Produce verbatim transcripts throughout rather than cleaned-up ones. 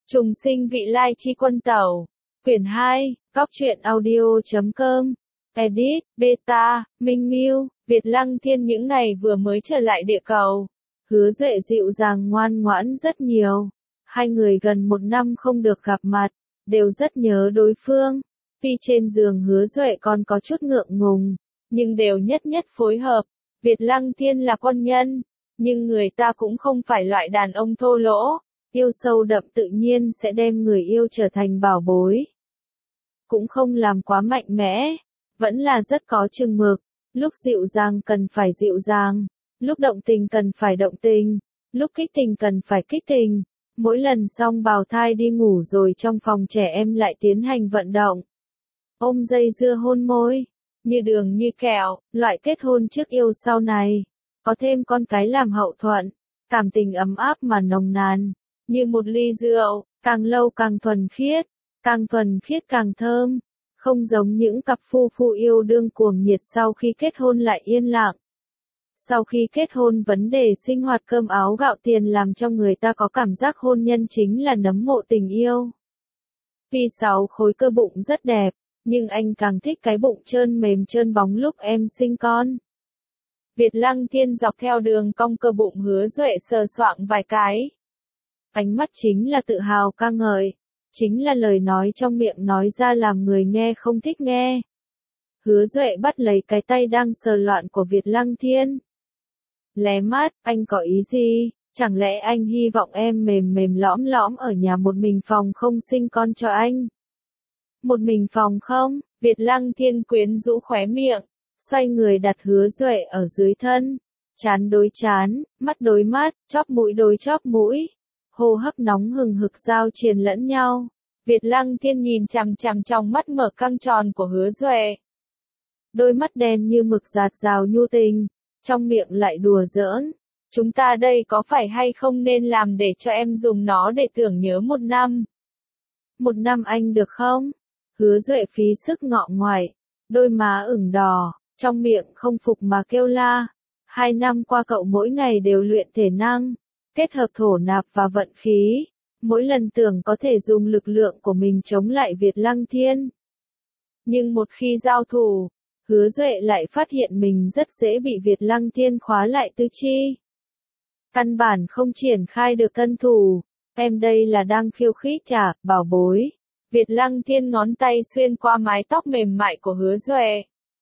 Trùng sinh vị lai chi quân tẩu. Quyển hai, Cóc truyện audio chấm com. Edit, Beta, Minh Miu, Việt Lăng Thiên những ngày vừa mới trở lại địa cầu. Hứa Duệ dịu dàng ngoan ngoãn rất nhiều. Hai người gần một năm không được gặp mặt, đều rất nhớ đối phương. Tuy trên giường Hứa Duệ còn có chút ngượng ngùng, nhưng đều nhất nhất phối hợp. Việt Lăng Thiên là quân nhân, nhưng người ta cũng không phải loại đàn ông thô lỗ. Yêu sâu đậm tự nhiên sẽ đem người yêu trở thành bảo bối. Cũng không làm quá mạnh mẽ, vẫn là rất có chừng mực. Lúc dịu dàng cần phải dịu dàng, lúc động tình cần phải động tình, lúc kích tình cần phải kích tình. Mỗi lần xong bào thai đi ngủ rồi trong phòng trẻ em lại tiến hành vận động. Ôm dây dưa hôn môi, như đường như kẹo, loại kết hôn trước yêu sau này. Có thêm con cái làm hậu thuẫn, cảm tình ấm áp mà nồng nàn. Như một ly rượu, càng lâu càng thuần khiết, càng thuần khiết càng thơm, không giống những cặp phu phu yêu đương cuồng nhiệt sau khi kết hôn lại yên lặng. Sau khi kết hôn vấn đề sinh hoạt cơm áo gạo tiền làm cho người ta có cảm giác hôn nhân chính là nấm mộ tình yêu. Tuy sáu khối cơ bụng rất đẹp, nhưng anh càng thích cái bụng trơn mềm trơn bóng lúc em sinh con. Việt Lăng Thiên dọc theo đường cong cơ bụng Hứa Duệ sờ soạng vài cái. Ánh mắt chính là tự hào ca ngợi, chính là lời nói trong miệng nói ra làm người nghe không thích nghe. Hứa Duệ bắt lấy cái tay đang sờ loạn của Việt Lăng Thiên. Lé mắt, anh có ý gì? Chẳng lẽ anh hy vọng em mềm mềm lõm lõm ở nhà một mình phòng không sinh con cho anh? Một mình phòng không? Việt Lăng Thiên quyến rũ khóe miệng, xoay người đặt Hứa Duệ ở dưới thân. Trán đối trán, mắt đối mắt, chóp mũi đối chóp mũi. Hô hấp nóng hừng hực giao triền lẫn nhau. Việt Lăng Thiên nhìn chằm chằm trong mắt mở căng tròn của Hứa Duệ. Đôi mắt đen như mực dạt dào nhu tình, trong miệng lại đùa giỡn. Chúng ta đây có phải hay không nên làm để cho em dùng nó để tưởng nhớ một năm? Một năm anh được không? Hứa Duệ phí sức ngọ ngoại, đôi má ửng đỏ, trong miệng không phục mà kêu la. Hai năm qua cậu mỗi ngày đều luyện thể năng, kết hợp thổ nạp và vận khí. Mỗi lần tưởng có thể dùng lực lượng của mình chống lại Việt Lăng Thiên. Nhưng một khi giao thủ, Hứa Duệ lại phát hiện mình rất dễ bị Việt Lăng Thiên khóa lại tư chi. Căn bản không triển khai được thân thủ. Em đây là đang khiêu khích chả, bảo bối. Việt Lăng Thiên ngón tay xuyên qua mái tóc mềm mại của Hứa Duệ.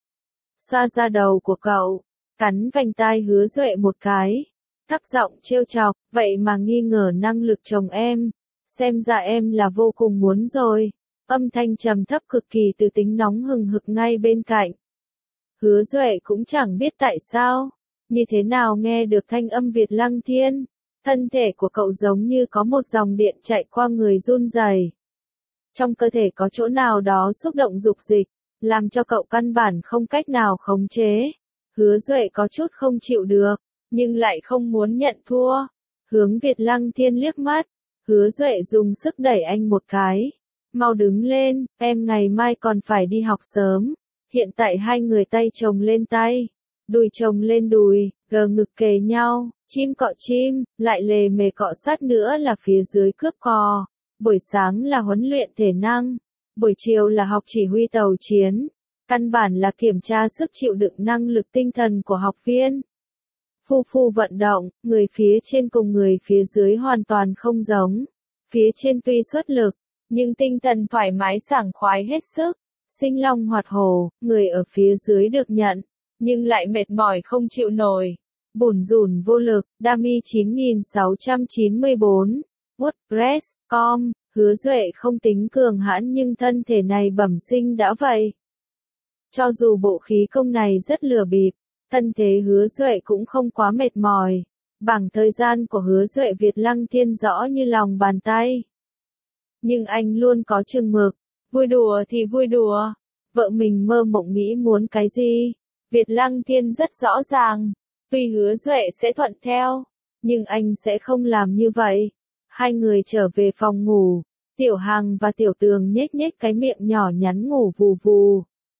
Xoa ra đầu của cậu, cắn vành tai Hứa Duệ một cái. Thấp giọng trêu chọc, vậy mà nghi ngờ năng lực chồng em. Xem ra em là vô cùng muốn rồi. Âm thanh trầm thấp cực kỳ từ tính nóng hừng hực ngay bên cạnh. Hứa Duệ cũng chẳng biết tại sao, như thế nào nghe được thanh âm Việt Lăng Thiên. Thân thể của cậu giống như có một dòng điện chạy qua người run rẩy. Trong cơ thể có chỗ nào đó xúc động dục dịch, làm cho cậu căn bản không cách nào khống chế. Hứa Duệ có chút không chịu được, nhưng lại không muốn nhận thua. Hướng Việt Lăng Thiên liếc mắt, Hứa Duệ dùng sức đẩy anh một cái. Mau đứng lên, em ngày mai còn phải đi học sớm. Hiện tại hai người tay chồng lên tay, đùi chồng lên đùi, gờ ngực kề nhau, chim cọ chim, lại lề mề cọ sát nữa là phía dưới cướp cò. Buổi sáng là huấn luyện thể năng, buổi chiều là học chỉ huy tàu chiến. Căn bản là kiểm tra sức chịu đựng năng lực tinh thần của học viên. Phu phu vận động, người phía trên cùng người phía dưới hoàn toàn không giống. Phía trên tuy xuất lực, nhưng tinh thần thoải mái sảng khoái hết sức. Sinh long hoạt hổ, người ở phía dưới được nhận, nhưng lại mệt mỏi không chịu nổi. Bủn rủn vô lực, Dami chín nghìn sáu trăm chín mươi bốn, WordPress chấm com, Hứa Duệ không tính cường hãn nhưng thân thể này bẩm sinh đã vậy. Cho dù bộ khí công này rất lừa bịp, thân thể Hứa Duệ cũng không quá mệt mỏi. Bảng thời gian của Hứa Duệ Việt Lăng Thiên rõ như lòng bàn tay. Nhưng anh luôn có chừng mực, vui đùa thì vui đùa. Vợ mình mơ mộng nghĩ muốn cái gì, Việt Lăng Thiên rất rõ ràng. Tuy Hứa Duệ sẽ thuận theo, nhưng anh sẽ không làm như vậy. Hai người trở về phòng ngủ, Tiểu Hằng và Tiểu Tường nhếch nhếch cái miệng nhỏ nhắn ngủ vù vù.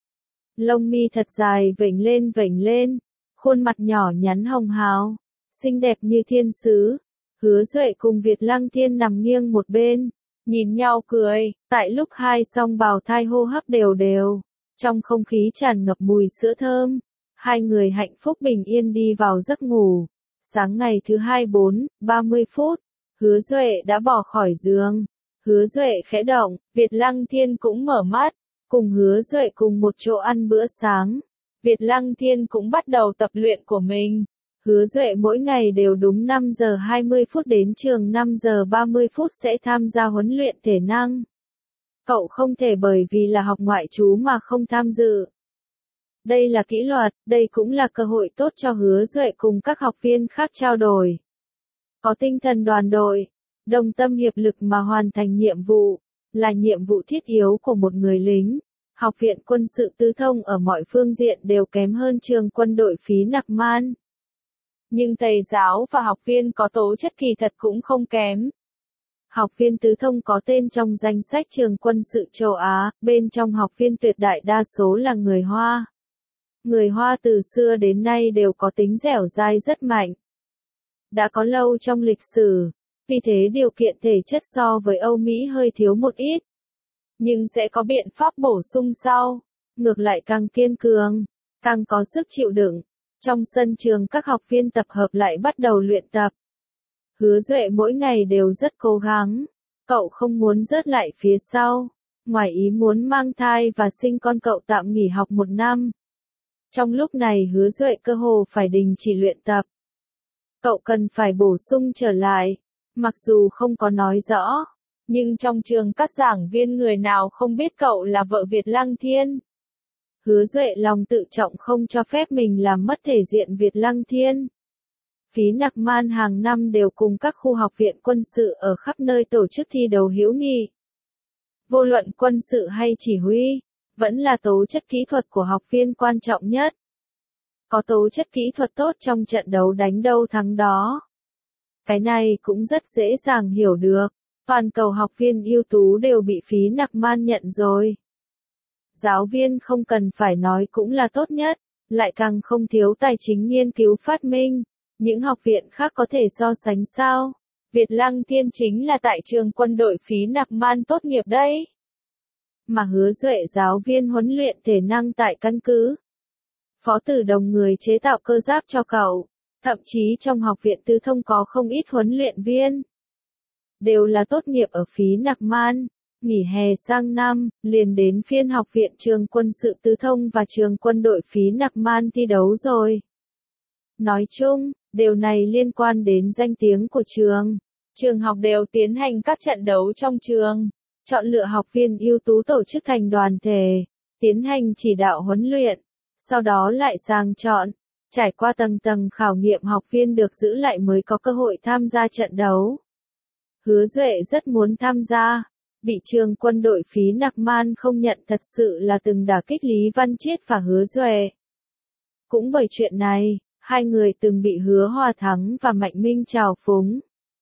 Lông mi thật dài vểnh lên vểnh lên, khuôn mặt nhỏ nhắn hồng hào, xinh đẹp như thiên sứ. Hứa Duệ cùng Việt Lăng Thiên nằm nghiêng một bên, nhìn nhau cười, tại lúc hai song bào thai hô hấp đều đều, trong không khí tràn ngập mùi sữa thơm, hai người hạnh phúc bình yên đi vào giấc ngủ. Sáng ngày thứ hai bốn, ba mươi phút, Hứa Duệ đã bỏ khỏi giường. Hứa Duệ khẽ động, Việt Lăng Thiên cũng mở mắt, cùng Hứa Duệ cùng một chỗ ăn bữa sáng. Việt Lăng Thiên cũng bắt đầu tập luyện của mình. Hứa Duệ mỗi ngày đều đúng năm giờ hai mươi phút đến trường năm giờ ba mươi phút sẽ tham gia huấn luyện thể năng. Cậu không thể bởi vì là học ngoại trú mà không tham dự. Đây là kỷ luật, đây cũng là cơ hội tốt cho Hứa Duệ cùng các học viên khác trao đổi. Có tinh thần đoàn đội, đồng tâm hiệp lực mà hoàn thành nhiệm vụ, là nhiệm vụ thiết yếu của một người lính. Học viện quân sự Tư Thông ở mọi phương diện đều kém hơn trường quân đội Phí Nặc Man. Nhưng thầy giáo và học viên có tố chất kỳ thật cũng không kém. Học viên Tứ Thông có tên trong danh sách trường quân sự châu Á, bên trong học viên tuyệt đại đa số là người Hoa. Người Hoa từ xưa đến nay đều có tính dẻo dai rất mạnh. Đã có lâu trong lịch sử, vì thế điều kiện thể chất so với Âu Mỹ hơi thiếu một ít. Nhưng sẽ có biện pháp bổ sung sau, ngược lại càng kiên cường, càng có sức chịu đựng. Trong sân trường các học viên tập hợp lại bắt đầu luyện tập. Hứa Duệ mỗi ngày đều rất cố gắng, cậu không muốn rớt lại phía sau, ngoài ý muốn mang thai và sinh con cậu tạm nghỉ học một năm. Trong lúc này Hứa Duệ cơ hồ phải đình chỉ luyện tập. Cậu cần phải bổ sung trở lại, mặc dù không có nói rõ, nhưng trong trường các giảng viên người nào không biết cậu là vợ Việt Lăng Thiên. Hứa Duệ lòng tự trọng không cho phép mình làm mất thể diện Việt Lăng Thiên. Phí Nặc Man hàng năm đều cùng các khu học viện quân sự ở khắp nơi tổ chức thi đấu hữu nghị. Vô luận quân sự hay chỉ huy, vẫn là tố chất kỹ thuật của học viên quan trọng nhất. Có tố chất kỹ thuật tốt trong trận đấu đánh đâu thắng đó. Cái này cũng rất dễ dàng hiểu được, toàn cầu học viên ưu tú đều bị Phí Nặc Man nhận rồi. Giáo viên không cần phải nói cũng là tốt nhất, lại càng không thiếu tài chính nghiên cứu phát minh. Những học viện khác có thể so sánh sao? Việt Lăng Thiên chính là tại trường quân đội Phí Nặc Man tốt nghiệp đấy. Mà Hứa Duệ giáo viên huấn luyện thể năng tại căn cứ. Phó Tử Đồng người chế tạo cơ giáp cho cậu. Thậm chí trong học viện Tư Thông có không ít huấn luyện viên. Đều là tốt nghiệp ở Phí Nặc Man. Nghỉ hè sang năm, liền đến phiên học viện trường quân sự Tư Thông và trường quân đội Phí Nặc Man thi đấu rồi. Nói chung, điều này liên quan đến danh tiếng của trường. Trường học đều tiến hành các trận đấu trong trường, chọn lựa học viên ưu tú tổ chức thành đoàn thể, tiến hành chỉ đạo huấn luyện, sau đó lại sàng chọn, trải qua tầng tầng khảo nghiệm học viên được giữ lại mới có cơ hội tham gia trận đấu. Hứa Duệ rất muốn tham gia, bị trường quân đội Phí Nặc Man không nhận thật sự là từng đả kích Lý Văn Chiết và Hứa Duệ. Cũng bởi chuyện này, hai người từng bị Hứa Hòa Thắng và Mạnh Minh trào phúng.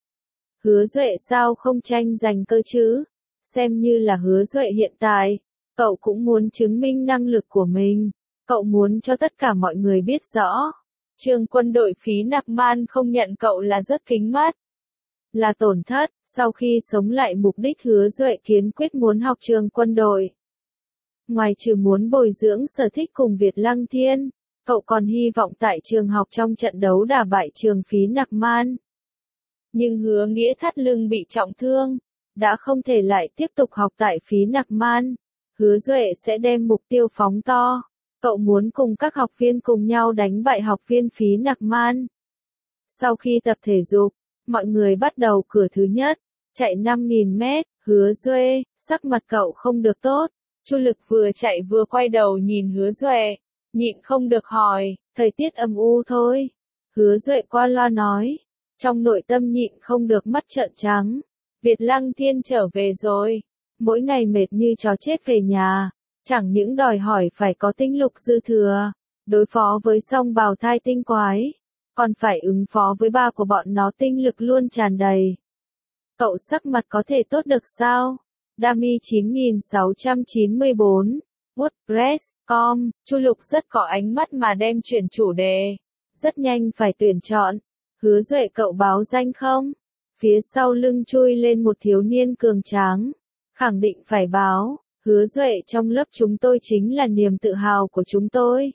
Hứa Duệ sao không tranh giành cơ chứ? Xem như là Hứa Duệ hiện tại, cậu cũng muốn chứng minh năng lực của mình. Cậu muốn cho tất cả mọi người biết rõ. Trường quân đội Phí Nặc Man không nhận cậu là rất kính mắt. Là tổn thất, sau khi sống lại mục đích Hứa Duệ kiên quyết muốn học trường quân đội. Ngoài trừ muốn bồi dưỡng sở thích cùng Việt Lăng Thiên, cậu còn hy vọng tại trường học trong trận đấu đả bại trường Phí Nặc Man. Nhưng Hứa Nghĩa thắt lưng bị trọng thương, đã không thể lại tiếp tục học tại Phí Nặc Man. Hứa Duệ sẽ đem mục tiêu phóng to. Cậu muốn cùng các học viên cùng nhau đánh bại học viên Phí Nặc Man. Sau khi tập thể dục, mọi người bắt đầu cửa thứ nhất, chạy năm nghìn mét. Hứa Duệ, sắc mặt cậu không được tốt. Chu Lực vừa chạy vừa quay đầu nhìn Hứa Duệ, nhịn không được hỏi, thời tiết âm u thôi. Hứa Duệ qua loa nói, trong nội tâm nhịn không được mắt trợn trắng. Việt Lăng Thiên trở về rồi, mỗi ngày mệt như chó chết về nhà, chẳng những đòi hỏi phải có tinh lực dư thừa, đối phó với song bào thai tinh quái, còn phải ứng phó với ba của bọn nó tinh lực luôn tràn đầy. Cậu sắc mặt có thể tốt được sao? Dami chín nghìn sáu trăm chín mươi bốn, WordPress chấm com, Chu Lục rất có ánh mắt mà đem chuyển chủ đề. Rất nhanh phải tuyển chọn. Hứa Duệ cậu báo danh không? Phía sau lưng chui lên một thiếu niên cường tráng. Khẳng định phải báo, Hứa Duệ trong lớp chúng tôi chính là niềm tự hào của chúng tôi.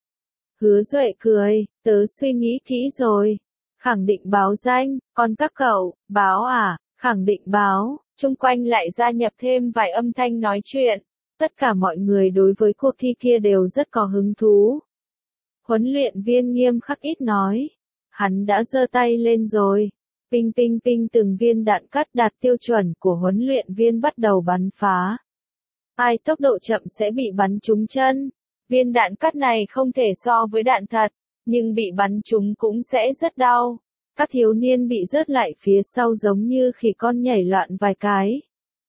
Hứa Duệ cười, tớ suy nghĩ kỹ rồi. Khẳng định báo danh, còn các cậu, báo à, khẳng định báo. Chung quanh lại gia nhập thêm vài âm thanh nói chuyện. Tất cả mọi người đối với cuộc thi kia đều rất có hứng thú. Huấn luyện viên nghiêm khắc ít nói. Hắn đã giơ tay lên rồi. Ping ping ping từng viên đạn cắt đạt tiêu chuẩn của huấn luyện viên bắt đầu bắn phá. Ai tốc độ chậm sẽ bị bắn trúng chân. Viên đạn cắt này không thể so với đạn thật, nhưng bị bắn trúng cũng sẽ rất đau. Các thiếu niên bị rớt lại phía sau giống như khỉ con nhảy loạn vài cái.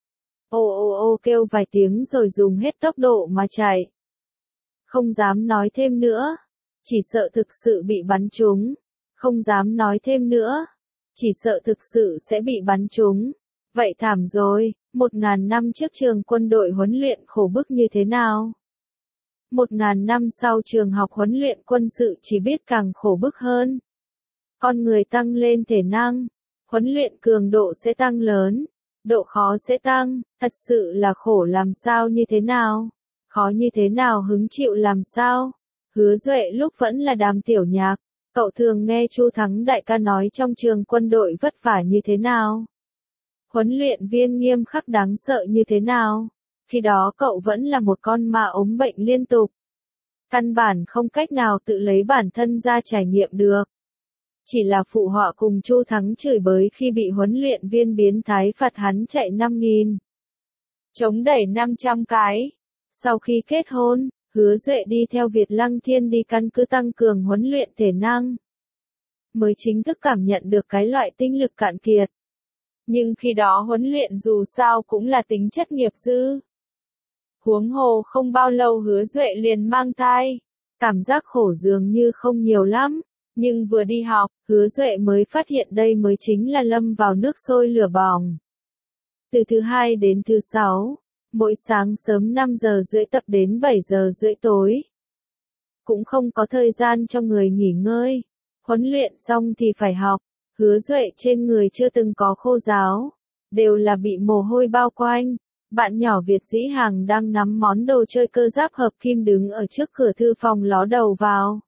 Ô ô ô kêu vài tiếng rồi dùng hết tốc độ mà chạy. Không dám nói thêm nữa. Chỉ sợ thực sự bị bắn trúng. Không dám nói thêm nữa. Chỉ sợ thực sự sẽ bị bắn trúng. Vậy thảm rồi, một ngàn năm trước trường quân đội huấn luyện khổ bức như thế nào? Một ngàn năm sau trường học huấn luyện quân sự chỉ biết càng khổ bức hơn. Con người tăng lên thể năng, huấn luyện cường độ sẽ tăng lớn, độ khó sẽ tăng, thật sự là khổ làm sao như thế nào? Khó như thế nào hứng chịu làm sao? Hứa Duệ lúc vẫn là đám tiểu nhạc, cậu thường nghe Chu Thắng đại ca nói trong trường quân đội vất vả như thế nào? Huấn luyện viên nghiêm khắc đáng sợ như thế nào? Khi đó cậu vẫn là một con ma ốm bệnh liên tục. Căn bản không cách nào tự lấy bản thân ra trải nghiệm được. Chỉ là phụ họa cùng Chu Thắng chửi bới khi bị huấn luyện viên biến thái phạt hắn chạy năm nghìn. Chống đẩy năm trăm cái. Sau khi kết hôn, Hứa Duệ đi theo Việt Lăng Thiên đi căn cứ tăng cường huấn luyện thể năng. Mới chính thức cảm nhận được cái loại tinh lực cạn kiệt. Nhưng khi đó huấn luyện dù sao cũng là tính chất nghiệp dư. Huống hồ không bao lâu Hứa Duệ liền mang thai. Cảm giác khổ dường như không nhiều lắm. Nhưng vừa đi học, Hứa Duệ mới phát hiện đây mới chính là lâm vào nước sôi lửa bỏng. Từ thứ hai đến thứ sáu, mỗi sáng sớm năm giờ rưỡi tập đến bảy giờ rưỡi tối. Cũng không có thời gian cho người nghỉ ngơi. Huấn luyện xong thì phải học. Hứa Duệ trên người chưa từng có khô ráo. Đều là bị mồ hôi bao quanh. Bạn nhỏ Việt Dĩ Hằng đang nắm món đồ chơi cơ giáp hợp kim đứng ở trước cửa thư phòng ló đầu vào.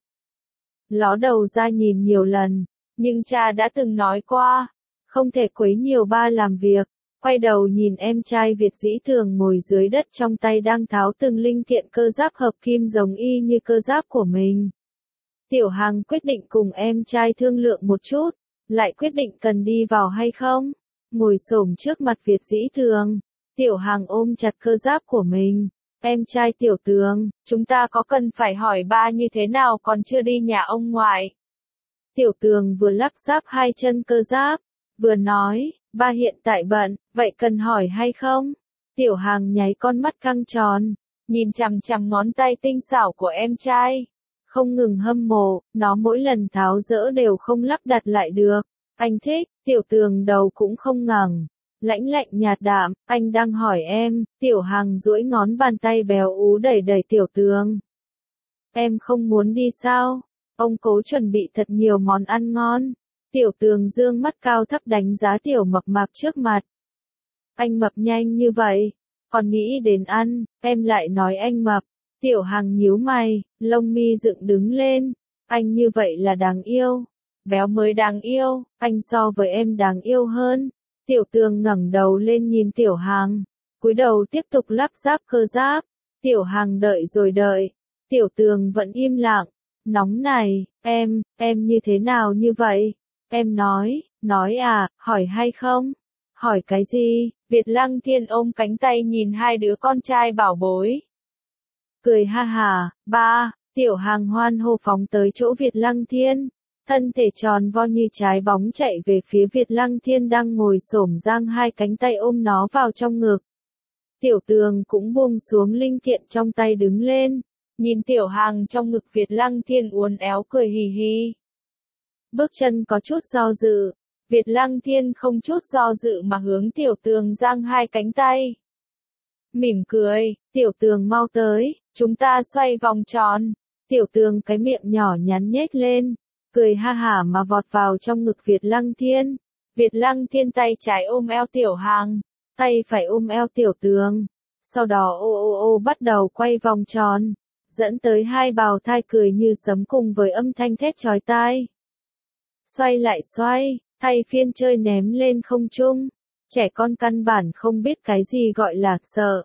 Ló đầu ra nhìn nhiều lần, nhưng cha đã từng nói qua, không thể quấy nhiều ba làm việc. Quay đầu nhìn em trai Việt Dĩ Thường ngồi dưới đất trong tay đang tháo từng linh kiện cơ giáp hợp kim giống y như cơ giáp của mình. Tiểu Hằng quyết định cùng em trai thương lượng một chút, lại quyết định cần đi vào hay không. Ngồi xổm trước mặt Việt Dĩ Thường, Tiểu Hằng ôm chặt cơ giáp của mình. Em trai Tiểu Tường, chúng ta có cần phải hỏi ba như thế nào còn chưa đi nhà ông ngoại. Tiểu Tường vừa lắp ráp hai chân cơ giáp, vừa nói, ba hiện tại bận, vậy cần hỏi hay không? Tiểu Hằng nháy con mắt căng tròn, nhìn chằm chằm ngón tay tinh xảo của em trai. Không ngừng hâm mộ, nó mỗi lần tháo dỡ đều không lắp đặt lại được. Anh thích, Tiểu Tường đầu cũng không ngẩng. Lãnh lạnh nhạt đạm, anh đang hỏi em. Tiểu Hằng duỗi ngón bàn tay béo ú đẩy đẩy Tiểu Tường. Em không muốn đi sao? Ông cố chuẩn bị thật nhiều món ăn ngon. Tiểu Tường dương mắt cao thấp đánh giá Tiểu Mập Mạp trước mặt. Anh mập nhanh như vậy, còn nghĩ đến ăn, em lại nói anh mập. Tiểu Hằng nhíu mày, lông mi dựng đứng lên. Anh như vậy là đáng yêu. Béo mới đáng yêu, anh so với em đáng yêu hơn. Tiểu Tường ngẩng đầu lên nhìn Tiểu Hằng, cúi đầu tiếp tục lắp ráp cơ giáp. Tiểu Hằng đợi rồi đợi, Tiểu Tường vẫn im lặng. Nóng này, em, em như thế nào như vậy? Em nói, nói à, hỏi hay không? Hỏi cái gì? Việt Lăng Thiên ôm cánh tay nhìn hai đứa con trai bảo bối. Cười ha hà, ba, Tiểu Hằng hoan hô phóng tới chỗ Việt Lăng Thiên. Thân thể tròn vo như trái bóng chạy về phía Việt Lăng Thiên đang ngồi xổm giang hai cánh tay ôm nó vào trong ngực. Tiểu Tường cũng buông xuống linh kiện trong tay đứng lên, nhìn Tiểu Hằng trong ngực Việt Lăng Thiên uốn éo cười hì hì. Bước chân có chút do dự, Việt Lăng Thiên không chút do dự mà hướng Tiểu Tường giang hai cánh tay. Mỉm cười, Tiểu Tường mau tới, chúng ta xoay vòng tròn. Tiểu Tường cái miệng nhỏ nhắn nhếch lên, cười ha hả mà vọt vào trong ngực Việt Lăng Thiên. Việt Lăng Thiên tay trái ôm eo Tiểu Hằng, tay phải ôm eo Tiểu Tường. Sau đó ô ô ô bắt đầu quay vòng tròn, dẫn tới hai bào thai cười như sấm cùng với âm thanh thét chói tai. Xoay lại xoay, thay phiên chơi ném lên không trung. Trẻ con căn bản không biết cái gì gọi là sợ.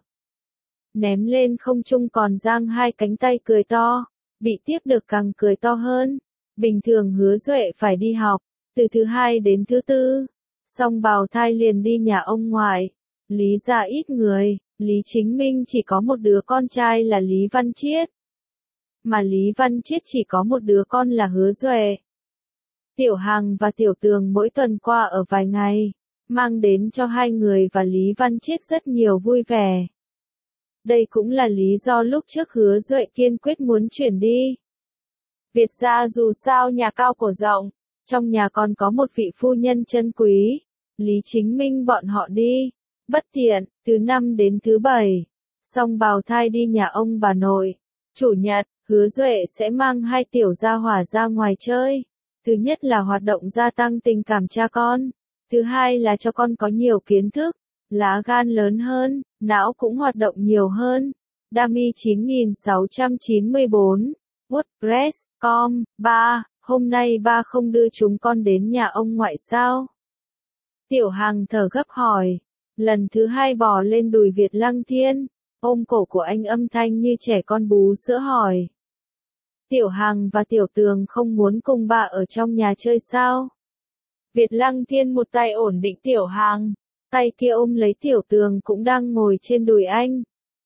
Ném lên không trung còn giang hai cánh tay cười to, bị tiếp được càng cười to hơn. Bình thường Hứa Duệ phải đi học, từ thứ hai đến thứ tư, xong bào thai liền đi nhà ông ngoại. Lý gia ít người, Lý Chính Minh chỉ có một đứa con trai là Lý Văn Chiết. Mà Lý Văn Chiết chỉ có một đứa con là Hứa Duệ. Tiểu Hằng và Tiểu Tường mỗi tuần qua ở vài ngày, mang đến cho hai người và Lý Văn Chiết rất nhiều vui vẻ. Đây cũng là lý do lúc trước Hứa Duệ kiên quyết muốn chuyển đi. Việt gia dù sao nhà cao cổ rộng, trong nhà còn có một vị phu nhân chân quý, Lý Chính Minh bọn họ đi, bất tiện, thứ năm đến thứ bảy, xong bào thai đi nhà ông bà nội. Chủ nhật, Hứa Duệ sẽ mang hai tiểu gia hỏa ra ngoài chơi. Thứ nhất là hoạt động gia tăng tình cảm cha con, thứ hai là cho con có nhiều kiến thức, lá gan lớn hơn, não cũng hoạt động nhiều hơn. Dami chín nghìn sáu trăm chín mươi bốn, WordPress chấm com, ba, hôm nay ba không đưa chúng con đến nhà ông ngoại sao? Tiểu Hằng thở gấp hỏi, lần thứ hai bò lên đùi Việt Lăng Thiên, ôm cổ của anh âm thanh như trẻ con bú sữa hỏi. Tiểu Hằng và Tiểu Tường không muốn cùng bà ở trong nhà chơi sao? Việt Lăng Thiên một tay ổn định Tiểu Hằng, tay kia ôm lấy Tiểu Tường cũng đang ngồi trên đùi anh.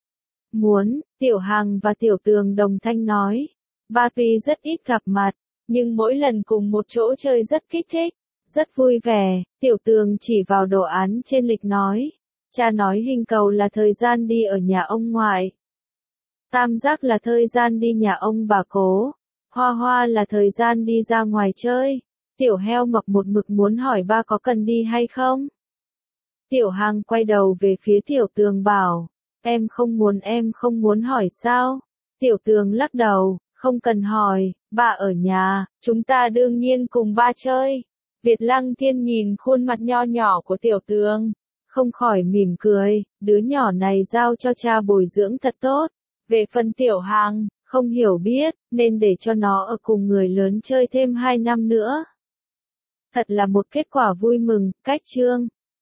Muốn, Tiểu Hằng và Tiểu Tường đồng thanh nói. Ba tuy rất ít gặp mặt, nhưng mỗi lần cùng một chỗ chơi rất kích thích, rất vui vẻ. Tiểu Tường chỉ vào đồ án trên lịch nói. Cha nói hình cầu là thời gian đi ở nhà ông ngoại. Tam giác là thời gian đi nhà ông bà cố. Hoa hoa là thời gian đi ra ngoài chơi. Tiểu heo mập một mực muốn hỏi ba có cần đi hay không? Tiểu Hằng quay đầu về phía Tiểu Tường bảo. Em không muốn em không muốn hỏi sao? Tiểu Tường lắc đầu, không cần hỏi, ba ở nhà, chúng ta đương nhiên cùng ba chơi. Việt Lăng Thiên nhìn khuôn mặt nho nhỏ của Tiểu Tường, không khỏi mỉm cười, đứa nhỏ này giao cho cha bồi dưỡng thật tốt. Về phần Tiểu Hằng, không hiểu biết, nên để cho nó ở cùng người lớn chơi thêm hai năm nữa. Thật là một kết quả vui mừng, cách chương.